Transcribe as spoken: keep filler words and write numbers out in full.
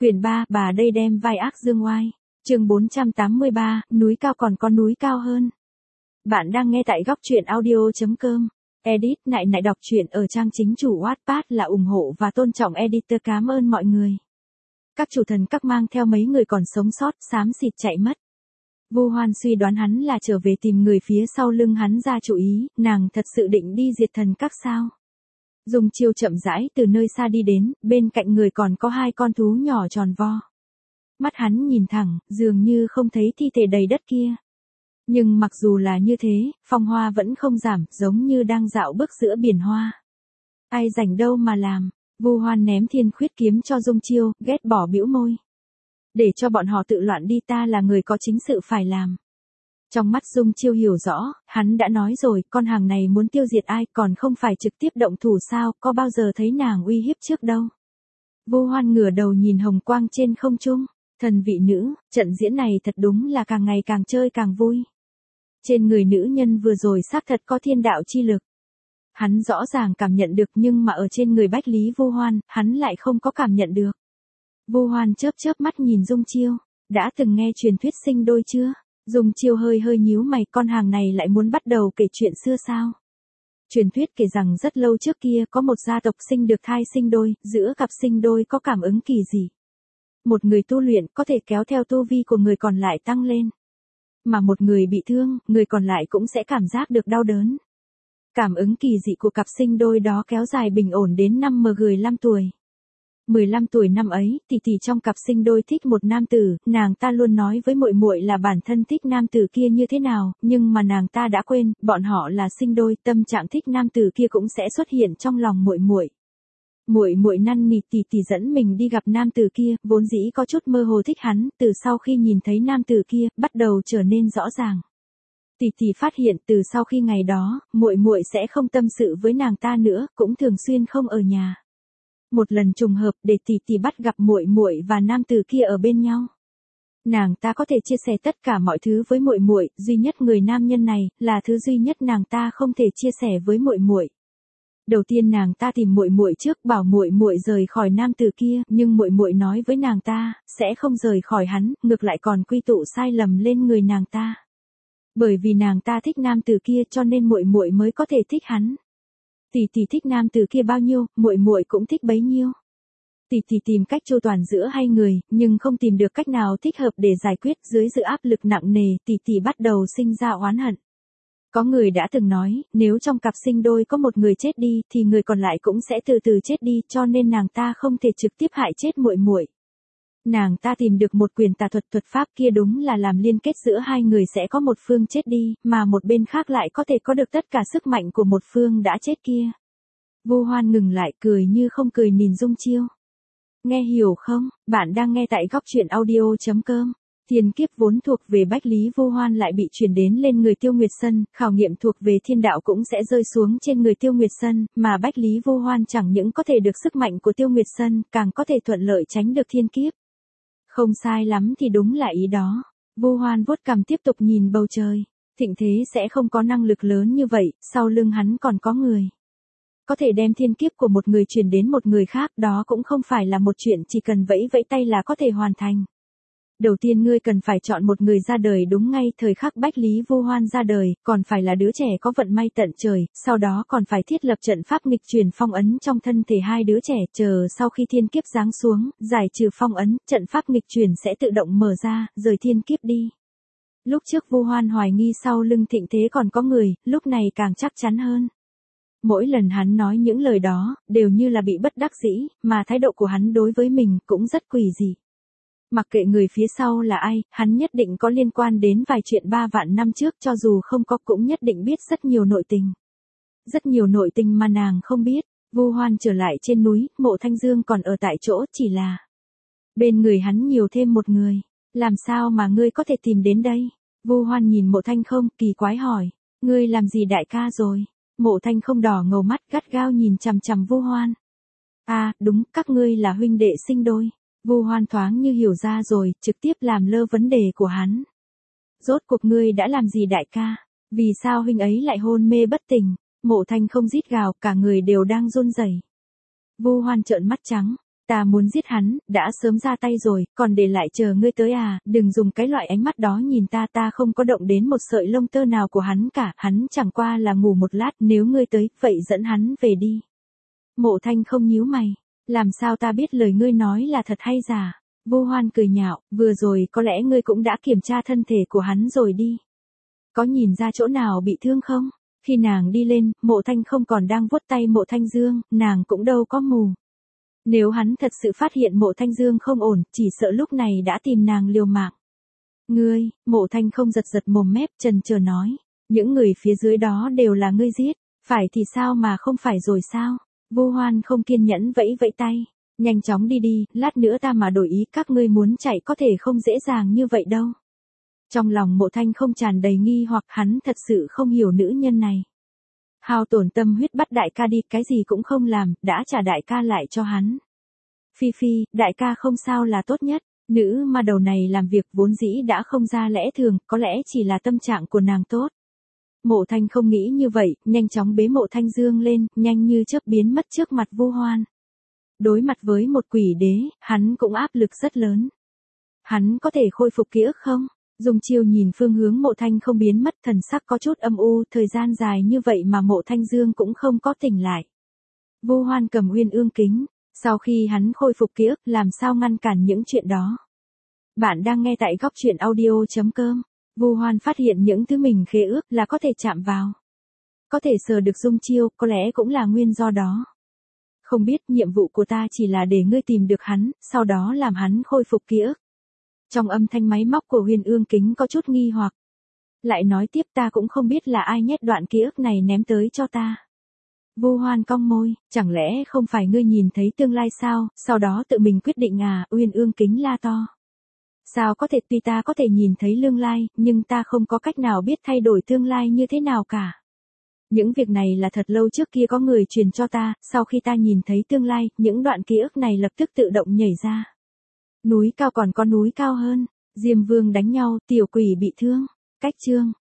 Quyển ba, bà đây đem vai ác dương oai. Chương bốn trăm tám mươi ba, núi cao còn có núi cao hơn. Bạn đang nghe tại góc truyện audio chấm com. Edit nại nại đọc truyện ở trang chính chủ Wattpad là ủng hộ và tôn trọng editor. Cảm ơn mọi người. Các chủ thần các mang theo mấy người còn sống sót, xám xịt chạy mất. Vu Hoan suy đoán hắn là trở về tìm người phía sau lưng hắn ra chủ ý, nàng thật sự định đi diệt thần các sao. Dung Chiêu chậm rãi từ nơi xa đi đến, bên cạnh người còn có hai con thú nhỏ tròn vo. Mắt hắn nhìn thẳng, dường như không thấy thi thể đầy đất kia. Nhưng mặc dù là như thế, phong hoa vẫn không giảm, giống như đang dạo bước giữa biển hoa. Ai rảnh đâu mà làm. Vu Hoan ném thiên khuyết kiếm cho Dung Chiêu, ghét bỏ bĩu môi. Để cho bọn họ tự loạn đi, ta là người có chính sự phải làm. Trong mắt Dung Chiêu hiểu rõ, hắn đã nói rồi, con hàng này muốn tiêu diệt ai còn không phải trực tiếp động thủ sao, có bao giờ thấy nàng uy hiếp trước đâu. Vu Hoan ngửa đầu nhìn hồng quang trên không trung, thần vị nữ, trận diễn này thật đúng là càng ngày càng chơi càng vui. Trên người nữ nhân vừa rồi xác thật có thiên đạo chi lực. Hắn rõ ràng cảm nhận được nhưng mà ở trên người Bách Lý Vu Hoan, hắn lại không có cảm nhận được. Vu Hoan chớp chớp mắt nhìn Dung Chiêu, đã từng nghe truyền thuyết sinh đôi chưa? Dung Chiêu hơi hơi nhíu mày, con hàng này lại muốn bắt đầu kể chuyện xưa sao? Truyền thuyết kể rằng rất lâu trước kia có một gia tộc sinh được thai sinh đôi, giữa cặp sinh đôi có cảm ứng kỳ dị. Một người tu luyện có thể kéo theo tu vi của người còn lại tăng lên. Mà một người bị thương, người còn lại cũng sẽ cảm giác được đau đớn. Cảm ứng kỳ dị của cặp sinh đôi đó kéo dài bình ổn đến năm mười lăm tuổi. mười lăm tuổi năm ấy, tỷ tỷ trong cặp sinh đôi thích một nam tử, nàng ta luôn nói với muội muội là bản thân thích nam tử kia như thế nào, nhưng mà nàng ta đã quên, bọn họ là sinh đôi, tâm trạng thích nam tử kia cũng sẽ xuất hiện trong lòng muội muội. Muội muội năn nỉ tỷ tỷ dẫn mình đi gặp nam tử kia, vốn dĩ có chút mơ hồ thích hắn, từ sau khi nhìn thấy nam tử kia, bắt đầu trở nên rõ ràng. Tỷ tỷ phát hiện từ sau khi ngày đó, muội muội sẽ không tâm sự với nàng ta nữa, cũng thường xuyên không ở nhà. Một lần trùng hợp để tỷ tỷ bắt gặp muội muội và nam tử kia ở bên nhau. Nàng ta có thể chia sẻ tất cả mọi thứ với muội muội, duy nhất người nam nhân này là thứ duy nhất nàng ta không thể chia sẻ với muội muội. Đầu tiên nàng ta tìm muội muội trước, bảo muội muội rời khỏi nam tử kia, nhưng muội muội nói với nàng ta sẽ không rời khỏi hắn, ngược lại còn quy tụ sai lầm lên người nàng ta. Bởi vì nàng ta thích nam tử kia cho nên muội muội mới có thể thích hắn. Tỷ tỷ thích nam tử kia bao nhiêu, muội muội cũng thích bấy nhiêu. Tỷ tỷ tìm cách chu toàn giữa hai người, nhưng không tìm được cách nào thích hợp để giải quyết, dưới sự áp lực nặng nề, tỷ tỷ bắt đầu sinh ra oán hận. Có người đã từng nói, nếu trong cặp sinh đôi có một người chết đi, thì người còn lại cũng sẽ từ từ chết đi, cho nên nàng ta không thể trực tiếp hại chết muội muội. Nàng ta tìm được một quyền tà thuật, thuật pháp kia đúng là làm liên kết giữa hai người sẽ có một phương chết đi, mà một bên khác lại có thể có được tất cả sức mạnh của một phương đã chết kia. Vu Hoan ngừng lại, cười như không cười nhìn Dung Chiêu. Nghe hiểu không? Bạn đang nghe tại góc truyện audio chấm com. Thiên kiếp vốn thuộc về Bách Lý Vu Hoan lại bị chuyển đến lên người Tiêu Nguyệt Sân, khảo nghiệm thuộc về thiên đạo cũng sẽ rơi xuống trên người Tiêu Nguyệt Sân, mà Bách Lý Vu Hoan chẳng những có thể được sức mạnh của Tiêu Nguyệt Sân, càng có thể thuận lợi tránh được thiên kiếp. Không sai lắm thì đúng là ý đó. Vu Hoan vuốt cằm tiếp tục nhìn bầu trời. Thịnh Thế sẽ không có năng lực lớn như vậy, sau lưng hắn còn có người. Có thể đem thiên kiếp của một người truyền đến một người khác, đó cũng không phải là một chuyện chỉ cần vẫy vẫy tay là có thể hoàn thành. Đầu tiên ngươi cần phải chọn một người ra đời đúng ngay thời khắc Bách Lý Vu Hoan ra đời, còn phải là đứa trẻ có vận may tận trời, sau đó còn phải thiết lập trận pháp nghịch truyền phong ấn trong thân thể hai đứa trẻ, chờ sau khi thiên kiếp giáng xuống, giải trừ phong ấn, trận pháp nghịch truyền sẽ tự động mở ra, rời thiên kiếp đi. Lúc trước Vu Hoan hoài nghi sau lưng Thịnh Thế còn có người, lúc này càng chắc chắn hơn. Mỗi lần hắn nói những lời đó, đều như là bị bất đắc dĩ, mà thái độ của hắn đối với mình cũng rất quỷ dị. Mặc kệ người phía sau là ai, hắn nhất định có liên quan đến vài chuyện ba vạn năm trước, cho dù không có cũng nhất định biết rất nhiều nội tình. Rất nhiều nội tình mà nàng không biết. Vu Hoan trở lại trên núi, Mộ Thanh Dương còn ở tại chỗ, chỉ là bên người hắn nhiều thêm một người. Làm sao mà ngươi có thể tìm đến đây? Vu Hoan nhìn Mộ Thanh Không, kỳ quái hỏi. Ngươi làm gì đại ca rồi? Mộ Thanh Không đỏ ngầu mắt, gắt gao nhìn chằm chằm Vu Hoan. À, đúng, các ngươi là huynh đệ sinh đôi. Vu Hoan thoáng như hiểu ra rồi, trực tiếp làm lơ vấn đề của hắn. Rốt cuộc ngươi đã làm gì đại ca? Vì sao huynh ấy lại hôn mê bất tỉnh? Mộ Thanh Không rít gào, cả người đều đang run rẩy. Vu Hoan trợn mắt trắng, Ta muốn giết hắn, đã sớm ra tay rồi, còn để lại chờ ngươi tới à, đừng dùng cái loại ánh mắt đó nhìn ta, ta không có động đến một sợi lông tơ nào của hắn cả, hắn chẳng qua là ngủ một lát, nếu ngươi tới, vậy dẫn hắn về đi. Mộ Thanh không nhíu mày, làm sao ta biết lời ngươi nói là thật hay giả? Vu Hoan cười nhạo, vừa rồi có lẽ ngươi cũng đã kiểm tra thân thể của hắn rồi đi. Có nhìn ra chỗ nào bị thương không? Khi nàng đi lên, Mộ Thanh không còn đang vuốt tay Mộ Thanh Dương, nàng cũng đâu có mù. Nếu hắn thật sự phát hiện Mộ Thanh Dương không ổn, chỉ sợ lúc này đã tìm nàng liều mạng. Ngươi, Mộ Thanh không giật giật mồm mép trần chờ nói, những người phía dưới đó đều là ngươi giết, phải thì sao mà không phải rồi sao? Vu Hoan không kiên nhẫn vẫy vẫy tay, nhanh chóng đi đi, lát nữa ta mà đổi ý các ngươi muốn chạy có thể không dễ dàng như vậy đâu. Trong lòng Mộ Thanh không tràn đầy nghi hoặc hắn thật sự không hiểu nữ nhân này. Hao tổn tâm huyết bắt đại ca đi, cái gì cũng không làm, đã trả đại ca lại cho hắn. Phi Phi, đại ca không sao là tốt nhất, nữ ma đầu này làm việc vốn dĩ đã không ra lẽ thường, có lẽ chỉ là tâm trạng của nàng tốt. Mộ Thanh không nghĩ như vậy, nhanh chóng bế Mộ Thanh Dương lên, nhanh như chớp biến mất trước mặt Vu Hoan. Đối mặt với một quỷ đế, hắn cũng áp lực rất lớn. Hắn có thể khôi phục ký ức không? Dung Chiêu nhìn phương hướng Mộ Thanh không biến mất, thần sắc có chút âm u, thời gian dài như vậy mà Mộ Thanh Dương cũng không có tỉnh lại. Vu Hoan cầm Uyên Ương kính, sau khi hắn khôi phục ký ức làm sao ngăn cản những chuyện đó. Bạn đang nghe tại góc truyện audio chấm com. Vu Hoan phát hiện những thứ mình khế ước là có thể chạm vào. Có thể sờ được Dung Chiêu, có lẽ cũng là nguyên do đó. Không biết, nhiệm vụ của ta chỉ là để ngươi tìm được hắn, sau đó làm hắn khôi phục ký ức. Trong âm thanh máy móc của Uyên Ương kính có chút nghi hoặc. Lại nói tiếp, ta cũng không biết là ai nhét đoạn ký ức này ném tới cho ta. Vu Hoan cong môi, chẳng lẽ không phải ngươi nhìn thấy tương lai sao, sau đó tự mình quyết định à? Uyên Ương kính la to. Sao có thể, tuy ta có thể nhìn thấy tương lai, nhưng ta không có cách nào biết thay đổi tương lai như thế nào cả. Những việc này là thật lâu trước kia có người truyền cho ta, sau khi ta nhìn thấy tương lai, những đoạn ký ức này lập tức tự động nhảy ra. Núi cao còn có núi cao hơn, Diêm Vương đánh nhau, tiểu quỷ bị thương, cách chương.